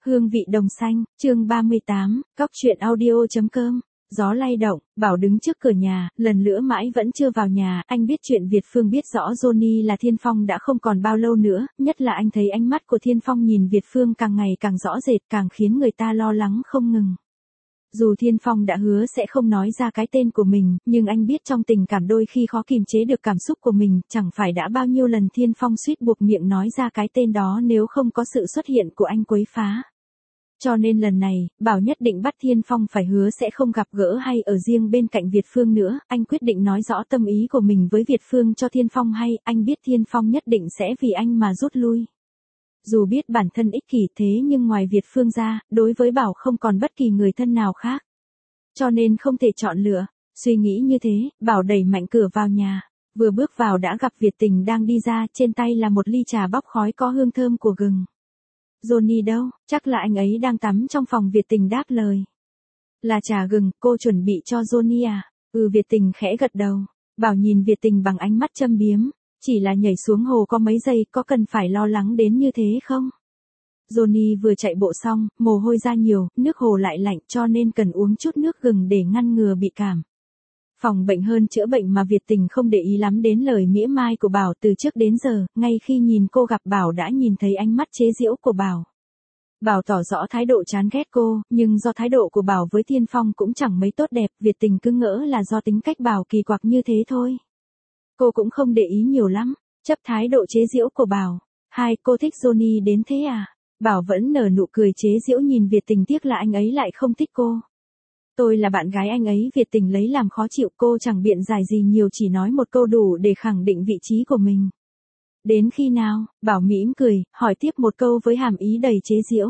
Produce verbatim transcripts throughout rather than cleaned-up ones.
Hương vị đồng xanh, chương ba mươi tám, cóc truyện audio.com. Gió lay động, Bảo đứng trước cửa nhà, lần nữa mãi vẫn chưa vào nhà, anh biết chuyện Việt Phương biết rõ Johnny là Thiên Phong đã không còn bao lâu nữa, nhất là anh thấy ánh mắt của Thiên Phong nhìn Việt Phương càng ngày càng rõ rệt, càng khiến người ta lo lắng không ngừng. Dù Thiên Phong đã hứa sẽ không nói ra cái tên của mình, nhưng anh biết trong tình cảm đôi khi khó kiềm chế được cảm xúc của mình, chẳng phải đã bao nhiêu lần Thiên Phong suýt buộc miệng nói ra cái tên đó nếu không có sự xuất hiện của anh quấy phá. Cho nên lần này, Bảo nhất định bắt Thiên Phong phải hứa sẽ không gặp gỡ hay ở riêng bên cạnh Việt Phương nữa, anh quyết định nói rõ tâm ý của mình với Việt Phương cho Thiên Phong hay, anh biết Thiên Phong nhất định sẽ vì anh mà rút lui. Dù biết bản thân ích kỷ thế nhưng ngoài Việt Phương ra, đối với Bảo không còn bất kỳ người thân nào khác. Cho nên không thể chọn lựa, suy nghĩ như thế, Bảo đẩy mạnh cửa vào nhà, vừa bước vào đã gặp Việt Tình đang đi ra, trên tay là một ly trà bóc khói có hương thơm của gừng. Johnny đâu, chắc là anh ấy đang tắm trong phòng. Việt Tình đáp lời. Là trà gừng, cô chuẩn bị cho Johnny à? Ừ, Việt Tình khẽ gật đầu. Bảo nhìn Việt Tình bằng ánh mắt châm biếm, chỉ là nhảy xuống hồ có mấy giây, có cần phải lo lắng đến như thế không? Johnny vừa chạy bộ xong, mồ hôi ra nhiều, nước hồ lại lạnh cho nên cần uống chút nước gừng để ngăn ngừa bị cảm. Phòng bệnh hơn chữa bệnh mà Việt Tình không để ý lắm đến lời mỉa mai của Bảo từ trước đến giờ, ngay khi nhìn cô gặp Bảo đã nhìn thấy ánh mắt chế giễu của Bảo. Bảo tỏ rõ thái độ chán ghét cô, nhưng do thái độ của Bảo với Thiên Phong cũng chẳng mấy tốt đẹp, Việt Tình cứ ngỡ là do tính cách Bảo kỳ quặc như thế thôi. Cô cũng không để ý nhiều lắm, chấp thái độ chế giễu của Bảo. Hai, cô thích Johnny đến thế à? Bảo vẫn nở nụ cười chế giễu nhìn Việt Tình, tiếc là anh ấy lại không thích cô. Tôi là bạn gái anh ấy, Việt Tình lấy làm khó chịu, cô chẳng biện giải gì nhiều, chỉ nói một câu đủ để khẳng định vị trí của mình. Đến khi nào? Bảo mỉm cười, hỏi tiếp một câu với hàm ý đầy chế giễu.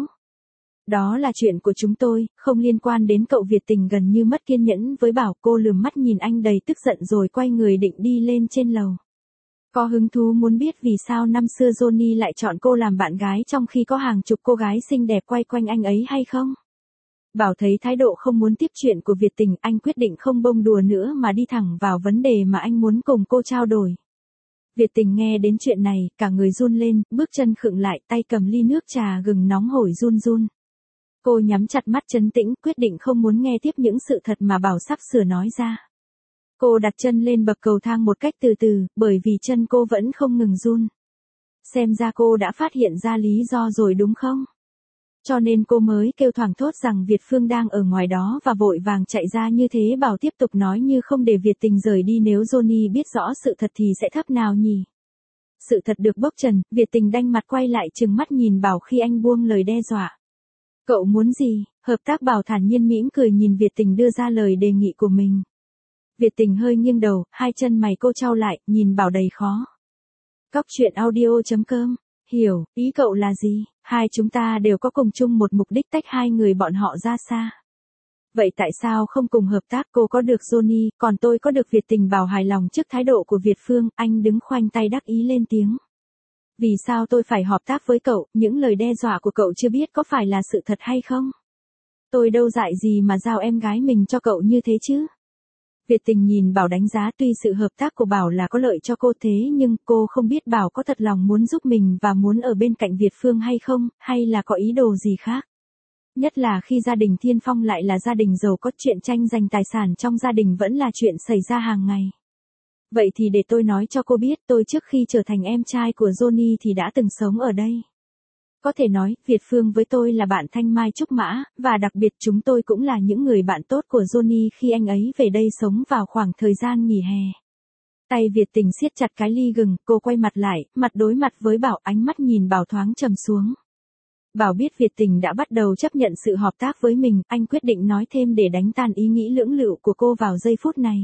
Đó là chuyện của chúng tôi, không liên quan đến cậu. Việt Tình gần như mất kiên nhẫn với Bảo, cô lườm mắt nhìn anh đầy tức giận rồi quay người định đi lên trên lầu. Có hứng thú muốn biết vì sao năm xưa Johnny lại chọn cô làm bạn gái trong khi có hàng chục cô gái xinh đẹp quay quanh anh ấy hay không? Bảo thấy thái độ không muốn tiếp chuyện của Việt Tình, anh quyết định không bông đùa nữa mà đi thẳng vào vấn đề mà anh muốn cùng cô trao đổi. Việt Tình nghe đến chuyện này, cả người run lên, bước chân khựng lại, tay cầm ly nước trà gừng nóng hổi run run. Cô nhắm chặt mắt trấn tĩnh, quyết định không muốn nghe tiếp những sự thật mà Bảo sắp sửa nói ra. Cô đặt chân lên bậc cầu thang một cách từ từ, bởi vì chân cô vẫn không ngừng run. Xem ra cô đã phát hiện ra lý do rồi đúng không? Cho nên cô mới kêu thoảng thốt rằng Việt Phương đang ở ngoài đó và vội vàng chạy ra như thế. Bảo tiếp tục nói như không để Việt Tình rời đi, nếu Johnny biết rõ sự thật thì sẽ thấp nào nhỉ? Sự thật được bốc trần, Việt Tình đanh mặt quay lại trừng mắt nhìn Bảo khi anh buông lời đe dọa. Cậu muốn gì? Hợp tác. Bảo thản nhiên mỉm cười nhìn Việt Tình đưa ra lời đề nghị của mình. Việt Tình hơi nghiêng đầu, hai chân mày cô chau lại, nhìn Bảo đầy khó. Cóc truyện audio.com. Hiểu, ý cậu là gì? Hai chúng ta đều có cùng chung một mục đích, tách hai người bọn họ ra xa. Vậy tại sao không cùng hợp tác? Cô có được Johnny, còn tôi có được Việt Tình. Bảo hài lòng trước thái độ của Việt Phương, anh đứng khoanh tay đắc ý lên tiếng. Vì sao tôi phải hợp tác với cậu? Những lời đe dọa của cậu chưa biết có phải là sự thật hay không? Tôi đâu dại gì mà giao em gái mình cho cậu như thế chứ? Việt Tình nhìn Bảo đánh giá, tuy sự hợp tác của Bảo là có lợi cho cô thế nhưng cô không biết Bảo có thật lòng muốn giúp mình và muốn ở bên cạnh Việt Phương hay không, hay là có ý đồ gì khác. Nhất là khi gia đình Thiên Phong lại là gia đình giàu có, chuyện tranh giành tài sản trong gia đình vẫn là chuyện xảy ra hàng ngày. Vậy thì để tôi nói cho cô biết, tôi trước khi trở thành em trai của Johnny thì đã từng sống ở đây. Có thể nói, Việt Phương với tôi là bạn thanh mai trúc mã, và đặc biệt chúng tôi cũng là những người bạn tốt của Johnny khi anh ấy về đây sống vào khoảng thời gian nghỉ hè. Tay Việt Tình siết chặt cái ly gừng, cô quay mặt lại, mặt đối mặt với Bảo, ánh mắt nhìn Bảo thoáng trầm xuống. Bảo biết Việt Tình đã bắt đầu chấp nhận sự hợp tác với mình, anh quyết định nói thêm để đánh tan ý nghĩ lưỡng lự của cô vào giây phút này.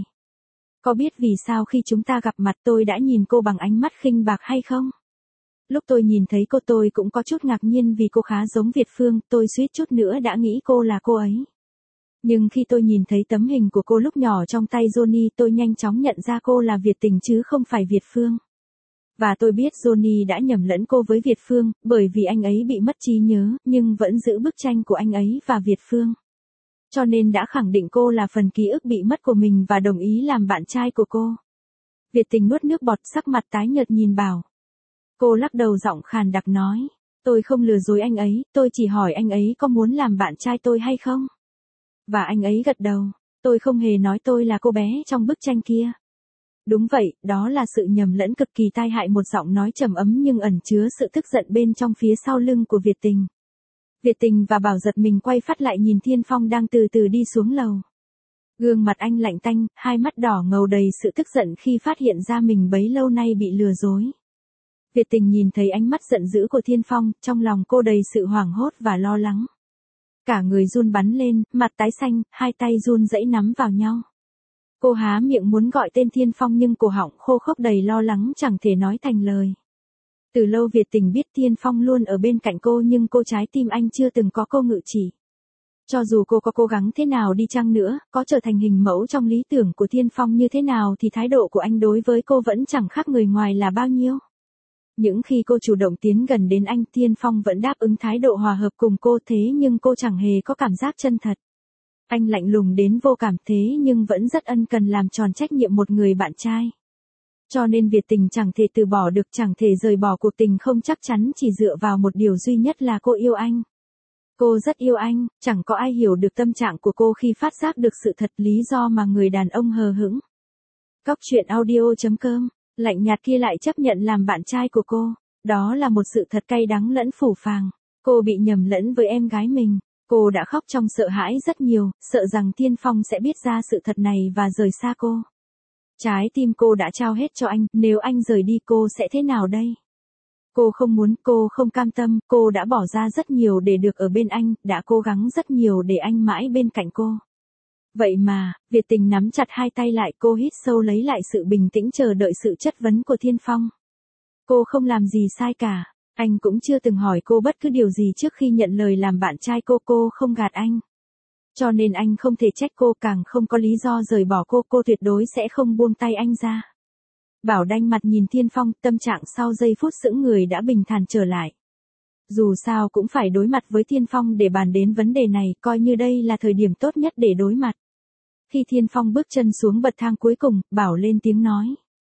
Có biết vì sao khi chúng ta gặp mặt tôi đã nhìn cô bằng ánh mắt khinh bạc hay không? Lúc tôi nhìn thấy cô tôi cũng có chút ngạc nhiên vì cô khá giống Việt Phương, tôi suýt chút nữa đã nghĩ cô là cô ấy. Nhưng khi tôi nhìn thấy tấm hình của cô lúc nhỏ trong tay Johnny, tôi nhanh chóng nhận ra cô là Việt Tình chứ không phải Việt Phương. Và tôi biết Johnny đã nhầm lẫn cô với Việt Phương, bởi vì anh ấy bị mất trí nhớ, nhưng vẫn giữ bức tranh của anh ấy và Việt Phương. Cho nên đã khẳng định cô là phần ký ức bị mất của mình và đồng ý làm bạn trai của cô. Việt Tình nuốt nước bọt, sắc mặt tái nhợt nhìn Bảo. Cô lắc đầu giọng khàn đặc nói. Tôi không lừa dối anh ấy, tôi chỉ hỏi anh ấy có muốn làm bạn trai tôi hay không? Và anh ấy gật đầu. Tôi không hề nói tôi là cô bé trong bức tranh kia. Đúng vậy, đó là sự nhầm lẫn cực kỳ tai hại, một giọng nói trầm ấm nhưng ẩn chứa sự tức giận bên trong phía sau lưng của Việt Tình. Việt Tình và Bảo giật mình quay phát lại nhìn Thiên Phong đang từ từ đi xuống lầu. Gương mặt anh lạnh tanh, hai mắt đỏ ngầu đầy sự tức giận khi phát hiện ra mình bấy lâu nay bị lừa dối. Việt Tình nhìn thấy ánh mắt giận dữ của Thiên Phong, trong lòng cô đầy sự hoảng hốt và lo lắng. Cả người run bắn lên, mặt tái xanh, hai tay run rẩy nắm vào nhau. Cô há miệng muốn gọi tên Thiên Phong nhưng cổ họng khô khốc đầy lo lắng chẳng thể nói thành lời. Từ lâu Việt Tình biết Thiên Phong luôn ở bên cạnh cô nhưng cô trái tim anh chưa từng có cô ngự chỉ. Cho dù cô có cố gắng thế nào đi chăng nữa, có trở thành hình mẫu trong lý tưởng của Thiên Phong như thế nào thì thái độ của anh đối với cô vẫn chẳng khác người ngoài là bao nhiêu. Những khi cô chủ động tiến gần đến anh, Thiên Phong vẫn đáp ứng thái độ hòa hợp cùng cô, thế nhưng cô chẳng hề có cảm giác chân thật. Anh lạnh lùng đến vô cảm thế nhưng vẫn rất ân cần làm tròn trách nhiệm một người bạn trai. Cho nên Việt Tình chẳng thể từ bỏ được, chẳng thể rời bỏ cuộc tình không chắc chắn chỉ dựa vào một điều duy nhất là cô yêu anh. Cô rất yêu anh, chẳng có ai hiểu được tâm trạng của cô khi phát giác được sự thật, lý do mà người đàn ông hờ hững. Cóc truyện audio chấm com, lạnh nhạt kia lại chấp nhận làm bạn trai của cô. Đó là một sự thật cay đắng lẫn phũ phàng. Cô bị nhầm lẫn với em gái mình. Cô đã khóc trong sợ hãi rất nhiều, sợ rằng Thiên Phong sẽ biết ra sự thật này và rời xa cô. Trái tim cô đã trao hết cho anh, nếu anh rời đi cô sẽ thế nào đây? Cô không muốn, cô không cam tâm, cô đã bỏ ra rất nhiều để được ở bên anh, đã cố gắng rất nhiều để anh mãi bên cạnh cô. Vậy mà, Việt Tình nắm chặt hai tay lại, cô hít sâu lấy lại sự bình tĩnh chờ đợi sự chất vấn của Thiên Phong. Cô không làm gì sai cả, anh cũng chưa từng hỏi cô bất cứ điều gì trước khi nhận lời làm bạn trai cô, cô không gạt anh. Cho nên anh không thể trách cô, càng không có lý do rời bỏ cô, cô tuyệt đối sẽ không buông tay anh ra. Bảo đanh mặt nhìn Thiên Phong, tâm trạng sau giây phút sững người đã bình thản trở lại. Dù sao cũng phải đối mặt với Thiên Phong để bàn đến vấn đề này, coi như đây là thời điểm tốt nhất để đối mặt. Khi Thiên Phong bước chân xuống bậc thang cuối cùng, Bảo lên tiếng nói.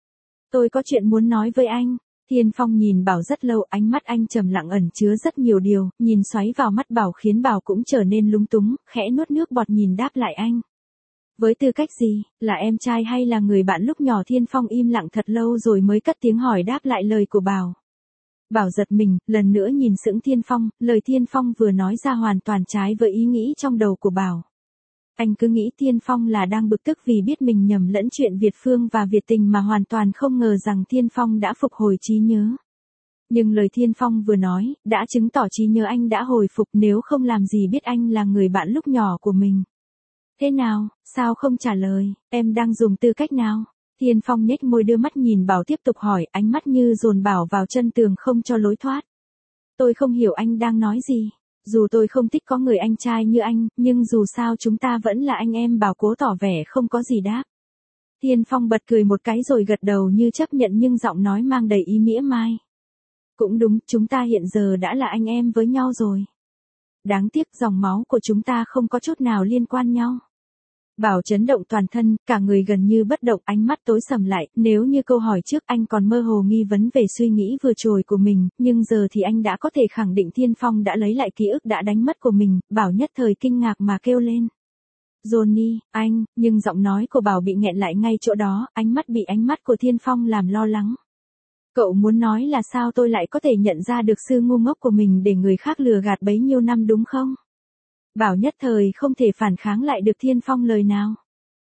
Tôi có chuyện muốn nói với anh. Thiên Phong nhìn Bảo rất lâu, ánh mắt anh trầm lặng ẩn chứa rất nhiều điều, nhìn xoáy vào mắt Bảo khiến Bảo cũng trở nên lúng túng, khẽ nuốt nước bọt nhìn đáp lại anh. Với tư cách gì, là em trai hay là người bạn lúc nhỏ? Thiên Phong im lặng thật lâu rồi mới cất tiếng hỏi đáp lại lời của Bảo. Bảo giật mình, lần nữa nhìn sững Thiên Phong, lời Thiên Phong vừa nói ra hoàn toàn trái với ý nghĩ trong đầu của Bảo. Anh cứ nghĩ Thiên Phong là đang bực tức vì biết mình nhầm lẫn chuyện Việt Phương và Việt Tình mà hoàn toàn không ngờ rằng Thiên Phong đã phục hồi trí nhớ. Nhưng lời Thiên Phong vừa nói, đã chứng tỏ trí nhớ anh đã hồi phục, nếu không làm gì biết anh là người bạn lúc nhỏ của mình. Thế nào, sao không trả lời, em đang dùng tư cách nào? Thiên Phong nhếch môi đưa mắt nhìn Bảo tiếp tục hỏi, ánh mắt như dồn Bảo vào chân tường không cho lối thoát. Tôi không hiểu anh đang nói gì. Dù tôi không thích có người anh trai như anh, nhưng dù sao chúng ta vẫn là anh em. Bảo cố tỏ vẻ không có gì đáp. Thiên Phong bật cười một cái rồi gật đầu như chấp nhận nhưng giọng nói mang đầy ý mỉa mai. Cũng đúng, chúng ta hiện giờ đã là anh em với nhau rồi. Đáng tiếc dòng máu của chúng ta không có chút nào liên quan nhau. Bảo chấn động toàn thân, cả người gần như bất động, ánh mắt tối sầm lại, nếu như câu hỏi trước anh còn mơ hồ nghi vấn về suy nghĩ vừa trồi của mình, nhưng giờ thì anh đã có thể khẳng định Thiên Phong đã lấy lại ký ức đã đánh mất của mình. Bảo nhất thời kinh ngạc mà kêu lên. Johnny, anh, nhưng giọng nói của Bảo bị nghẹn lại ngay chỗ đó, ánh mắt bị ánh mắt của Thiên Phong làm lo lắng. Cậu muốn nói là sao tôi lại có thể nhận ra được sự ngu ngốc của mình để người khác lừa gạt bấy nhiêu năm đúng không? Bảo nhất thời không thể phản kháng lại được Thiên Phong lời nào.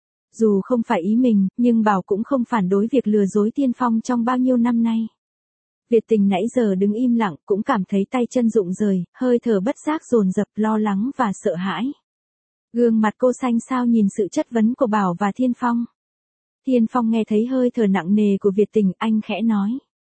Dù không phải ý mình, nhưng Bảo cũng không phản đối việc lừa dối Thiên Phong trong bao nhiêu năm nay. Việt Tình nãy giờ đứng im lặng, cũng cảm thấy tay chân rụng rời, hơi thở bất giác dồn dập, lo lắng và sợ hãi. Gương mặt cô xanh xao nhìn sự chất vấn của Bảo và Thiên Phong. Thiên Phong nghe thấy hơi thở nặng nề của Việt Tình, anh khẽ nói.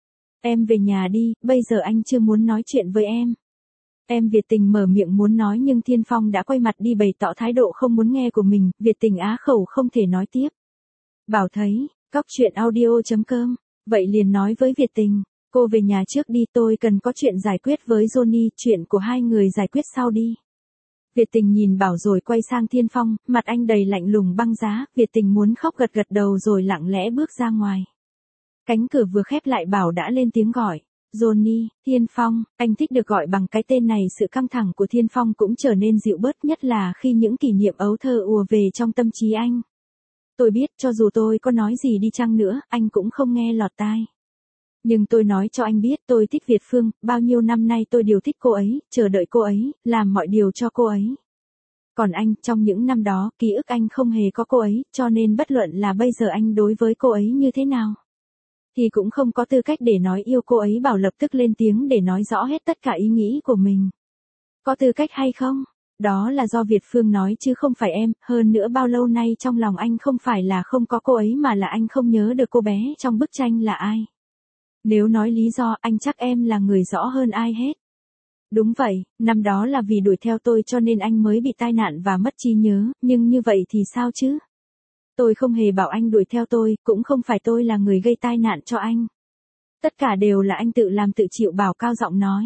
Em về nhà đi, bây giờ anh chưa muốn nói chuyện với em. Em. Việt Tình mở miệng muốn nói nhưng Thiên Phong đã quay mặt đi bày tỏ thái độ không muốn nghe của mình. Việt Tình á khẩu không thể nói tiếp. Bảo thấy, cóc truyện audio chấm com, vậy liền nói với Việt Tình, cô về nhà trước đi, tôi cần có chuyện giải quyết với Johnny, chuyện của hai người giải quyết sau đi. Việt Tình nhìn Bảo rồi quay sang Thiên Phong, mặt anh đầy lạnh lùng băng giá. Việt Tình muốn khóc gật gật đầu rồi lặng lẽ bước ra ngoài. Cánh cửa vừa khép lại Bảo đã lên tiếng gọi. Johnny, Thiên Phong, anh thích được gọi bằng cái tên này. Sự căng thẳng của Thiên Phong cũng trở nên dịu bớt, nhất là khi những kỷ niệm ấu thơ ùa về trong tâm trí anh. Tôi biết cho dù tôi có nói gì đi chăng nữa, anh cũng không nghe lọt tai. Nhưng tôi nói cho anh biết tôi thích Việt Phương, bao nhiêu năm nay tôi đều thích cô ấy, chờ đợi cô ấy, làm mọi điều cho cô ấy. Còn anh, trong những năm đó, ký ức anh không hề có cô ấy, cho nên bất luận là bây giờ anh đối với cô ấy như thế nào, thì cũng không có tư cách để nói yêu cô ấy. Bảo lập tức lên tiếng để nói rõ hết tất cả ý nghĩ của mình. Có tư cách hay không? Đó là do Việt Phương nói chứ không phải em, hơn nữa bao lâu nay trong lòng anh không phải là không có cô ấy mà là anh không nhớ được cô bé trong bức tranh là ai. Nếu nói lý do, anh chắc em là người rõ hơn ai hết. Đúng vậy, năm đó là vì đuổi theo tôi cho nên anh mới bị tai nạn và mất trí nhớ, nhưng như vậy thì sao chứ? Tôi không hề bảo anh đuổi theo tôi, cũng không phải tôi là người gây tai nạn cho anh. Tất cả đều là anh tự làm tự chịu, Bảo cao giọng nói.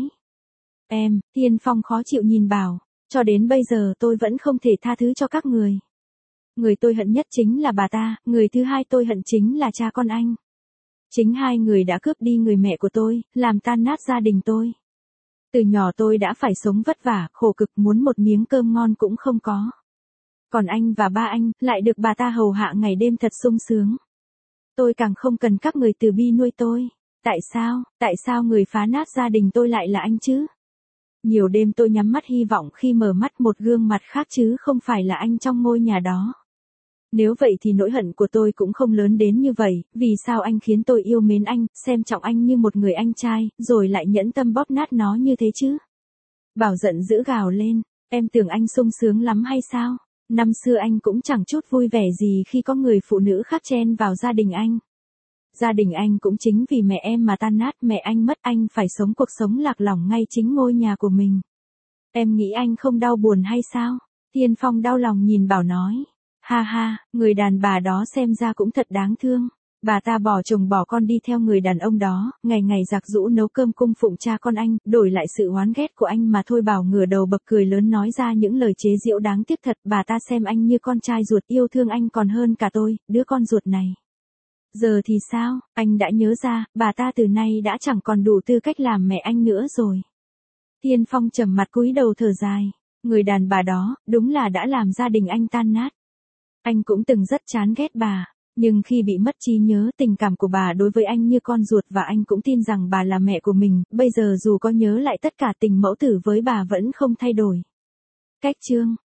Em, Thiên Phong khó chịu nhìn Bảo, cho đến bây giờ tôi vẫn không thể tha thứ cho các người. Người tôi hận nhất chính là bà ta, người thứ hai tôi hận chính là cha con anh. Chính hai người đã cướp đi người mẹ của tôi, làm tan nát gia đình tôi. Từ nhỏ tôi đã phải sống vất vả, khổ cực, muốn một miếng cơm ngon cũng không có. Còn anh và ba anh, lại được bà ta hầu hạ ngày đêm thật sung sướng. Tôi càng không cần các người từ bi nuôi tôi. Tại sao, tại sao người phá nát gia đình tôi lại là anh chứ? Nhiều đêm tôi nhắm mắt hy vọng khi mở mắt một gương mặt khác chứ không phải là anh trong ngôi nhà đó. Nếu vậy thì nỗi hận của tôi cũng không lớn đến như vậy, vì sao anh khiến tôi yêu mến anh, xem trọng anh như một người anh trai, rồi lại nhẫn tâm bóp nát nó như thế chứ? Bảo giận dữ gào lên, em tưởng anh sung sướng lắm hay sao? Năm xưa anh cũng chẳng chút vui vẻ gì khi có người phụ nữ khác chen vào gia đình anh. Gia đình anh cũng chính vì mẹ em mà tan nát, mẹ anh mất, anh phải sống cuộc sống lạc lõng ngay chính ngôi nhà của mình. Em nghĩ anh không đau buồn hay sao? Thiên Phong đau lòng nhìn Bảo nói. Ha ha, người đàn bà đó xem ra cũng thật đáng thương. Bà ta bỏ chồng bỏ con đi theo người đàn ông đó, ngày ngày giặt giũ nấu cơm cung phụng cha con anh, đổi lại sự oán ghét của anh mà thôi. Bảo ngửa đầu bật cười lớn nói ra những lời chế giễu đáng tiếc thật. Bà ta xem anh như con trai ruột, yêu thương anh còn hơn cả tôi, đứa con ruột này. Giờ thì sao, anh đã nhớ ra, bà ta từ nay đã chẳng còn đủ tư cách làm mẹ anh nữa rồi. Thiên Phong trầm mặt cúi đầu thở dài. Người đàn bà đó, đúng là đã làm gia đình anh tan nát. Anh cũng từng rất chán ghét bà, nhưng khi bị mất trí nhớ, tình cảm của bà đối với anh như con ruột và anh cũng tin rằng bà là mẹ của mình. Bây giờ dù có nhớ lại tất cả, tình mẫu tử với bà vẫn không thay đổi. Cách chương